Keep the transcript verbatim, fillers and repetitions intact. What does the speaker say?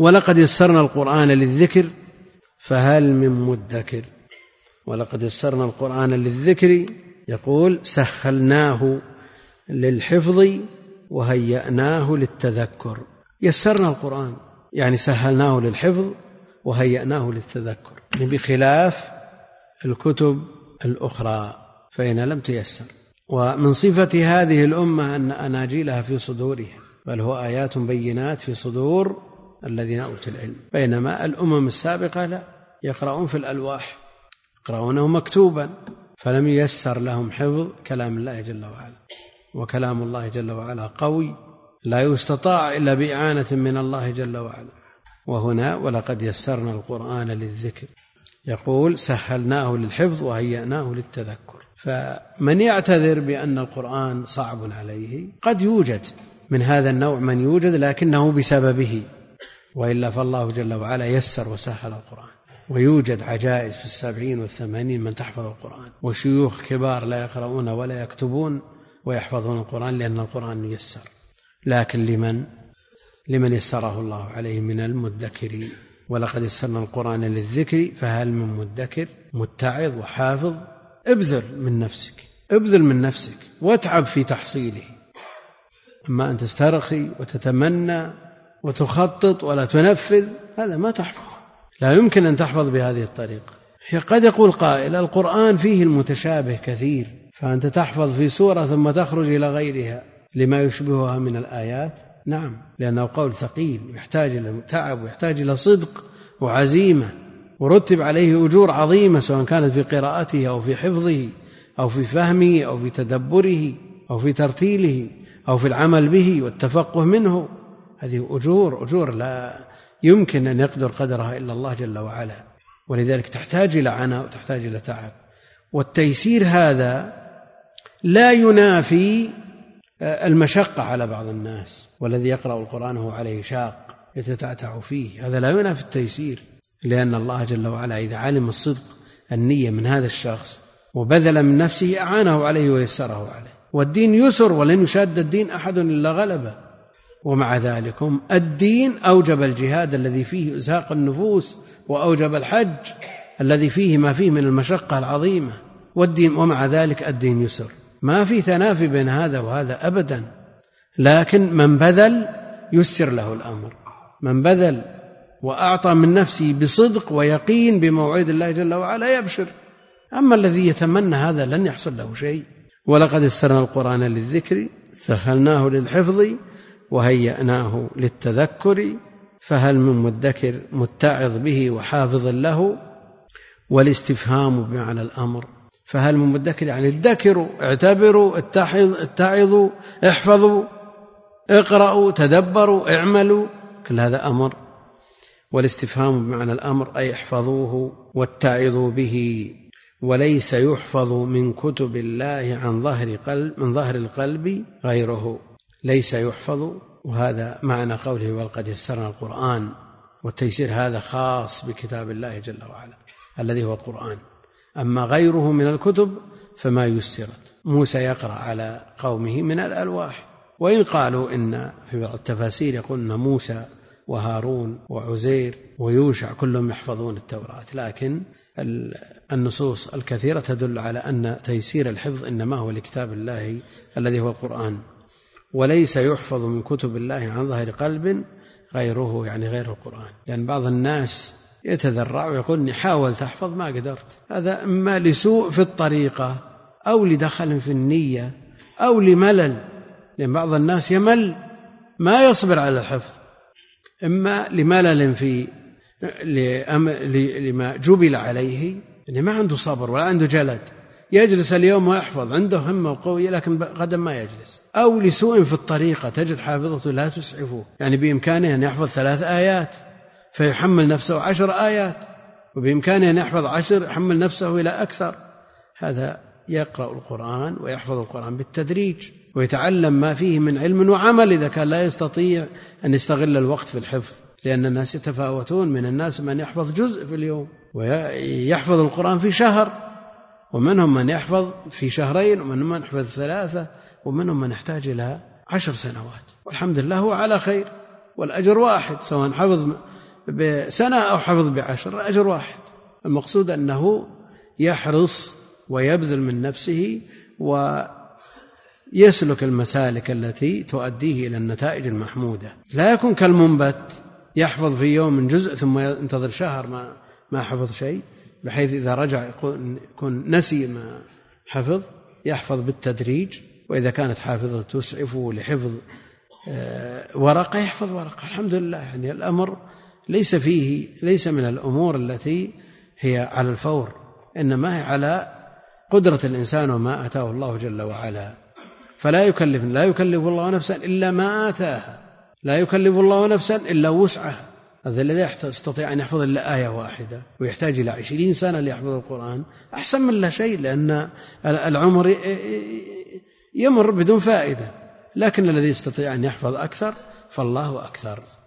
ولقد يسرنا القرآن للذكر فهل من مدكر. ولقد يسرنا القرآن للذكر يقول سهلناه للحفظ وهيأناه للتذكر. يسرنا القرآن يعني سهلناه للحفظ وهيأناه للتذكر، بخلاف الكتب الأخرى فإن لم تيسر. ومن صفة هذه الأمة أن أناجيلها في صدورها، بل هو آيات بينات في صدور الذين أوتوا العلم، بينما الأمم السابقة لا، يقرؤون في الألواح، يقرؤونه مكتوبا، فلم ييسر لهم حفظ كلام الله جل وعلا. وكلام الله جل وعلا قوي لا يستطاع إلا بإعانة من الله جل وعلا. وهنا ولقد يسرنا القرآن للذكر يقول سهلناه للحفظ وهيأناه للتذكر. فمن يعتذر بأن القرآن صعب عليه قد يوجد من هذا النوع من يوجد لكنه بسببه، وإلا فالله جل وعلا يسر وسهل القرآن. ويوجد عجائز في السبعين والثمانين من تحفظ القرآن، وشيوخ كبار لا يقرؤون ولا يكتبون ويحفظون القرآن لأن القرآن ييسر. لكن لمن لمن يسره الله عليه من المدكرين. ولقد يسرنا القرآن للذكر فهل من مدكر، متعظ وحافظ. ابذل من نفسك، ابذل من نفسك واتعب في تحصيله. أما أن تسترخي وتتمنى وتخطط ولا تنفذ، هذا ما تحفظ، لا يمكن أن تحفظ بهذه الطريقة. قد يقول قائل القرآن فيه المتشابه كثير، فأنت تحفظ في سورة ثم تخرج إلى غيرها لما يشبهها من الآيات. نعم، لأنه قول ثقيل يحتاج إلى تعب ويحتاج إلى صدق وعزيمة، ورتب عليه أجور عظيمة سواء كانت في قراءته أو في حفظه أو في فهمه أو في تدبره أو في ترتيله أو في العمل به والتفقه منه. هذه أجور أجور لا يمكن أن يقدر قدرها إلا الله جل وعلا، ولذلك تحتاج إلى عناء وتحتاج إلى تعب. والتيسير هذا لا ينافي المشقة على بعض الناس، والذي يقرأ القرآن هو عليه شاق يتتعتع فيه، هذا لا ينافي التيسير، لأن الله جل وعلا إذا علم الصدق النية من هذا الشخص وبذل من نفسه أعانه عليه ويسره عليه. والدين يسر ولن يشاد الدين أحد إلا غلبه. ومع ذلك الدين أوجب الجهاد الذي فيه إزهاق النفوس، وأوجب الحج الذي فيه ما فيه من المشقة العظيمة، والدين ومع ذلك الدين يسر، ما في تنافي بين هذا وهذا أبدا. لكن من بذل يسر له الأمر، من بذل وأعطى من نفسه بصدق ويقين بموعد الله جل وعلا يبشر. أما الذي يتمنى هذا لن يحصل له شيء. ولقد يسرنا القرآن للذكر سهلناه للحفظ وهيأناه للتذكر فهل من مدكر، متعظ به وحافظ له. والاستفهام بمعنى الأمر، فهل من مدكر يعني ادكروا، اعتبروا، اتعظوا، احفظوا، اقرأوا، تدبروا، اعملوا، كل هذا أمر. والاستفهام بمعنى الأمر أي احفظوه واتعظوا به. وليس يحفظ من كتب الله عن ظهر قلب من ظهر القلب غيره، ليس يحفظ. وهذا معنى قوله ولقد يسرنا القرآن، والتيسير هذا خاص بكتاب الله جل وعلا الذي هو القرآن. أما غيره من الكتب فما يسرت. موسى يقرأ على قومه من الألواح، وإن قالوا إن في بعض التفاسير يقولون موسى وهارون وعزير ويوشع كلهم يحفظون التوراة، لكن النصوص الكثيرة تدل على أن تيسير الحفظ إنما هو لكتاب الله الذي هو القرآن. وليس يحفظ من كتب الله عن ظهر قلب غيره، يعني غير القرآن. لأن بعض الناس يتذرع ويقول إني حاول تحفظ ما قدرت، هذا إما لسوء في الطريقة أو لدخل في النية أو لملل، لأن بعض الناس يمل ما يصبر على الحفظ، إما لملل في لما جبل عليه، إنه ما عنده صبر ولا عنده جلد، يجلس اليوم ويحفظ، عنده همة وقوية لكن غدا ما يجلس، أو لسوء في الطريقة، تجد حافظته لا تسعفه، يعني بإمكانه أن يحفظ ثلاث آيات فيحمل نفسه عشر آيات، وبإمكانه أن يحفظ عشر يحمل نفسه إلى أكثر. هذا يقرأ القرآن ويحفظ القرآن بالتدريج ويتعلم ما فيه من علم وعمل إذا كان لا يستطيع أن يستغل الوقت في الحفظ، لأن الناس يتفاوتون، من الناس من يحفظ جزء في اليوم ويحفظ القرآن في شهر، ومنهم من يحفظ في شهرين، ومنهم من يحفظ ثلاثة، ومنهم من يحتاج إلى عشر سنوات، والحمد لله هو على خير والأجر واحد، سواء حفظ بسنة أو حفظ بعشر أجر واحد. المقصود أنه يحرص ويبذل من نفسه ويسلك المسالك التي تؤديه إلى النتائج المحمودة. لا يكون كالمنبت يحفظ في يوم جزء ثم ينتظر شهر ما ما حفظ شيء، بحيث إذا رجع يكون نسي ما حفظ. يحفظ بالتدريج، وإذا كانت حافظة تسعفه لحفظ ورقة يحفظ ورقة. الحمد لله، يعني الأمر ليس فيه ليس من الأمور التي هي على الفور، إنما هي على قدرة الإنسان وما آتاه الله جل وعلا. فلا يكلف لا يكلف الله نفسا إلا ما آتاها، لا يكلف الله نفسا إلا وسعها. هذا الذي يستطيع أن يحفظ إلا آية واحدة ويحتاج إلى عشرين سنة ليحفظ القرآن أحسن من لا شيء، لأن العمر يمر بدون فائدة. لكن الذي يستطيع أن يحفظ أكثر فالله أكثر.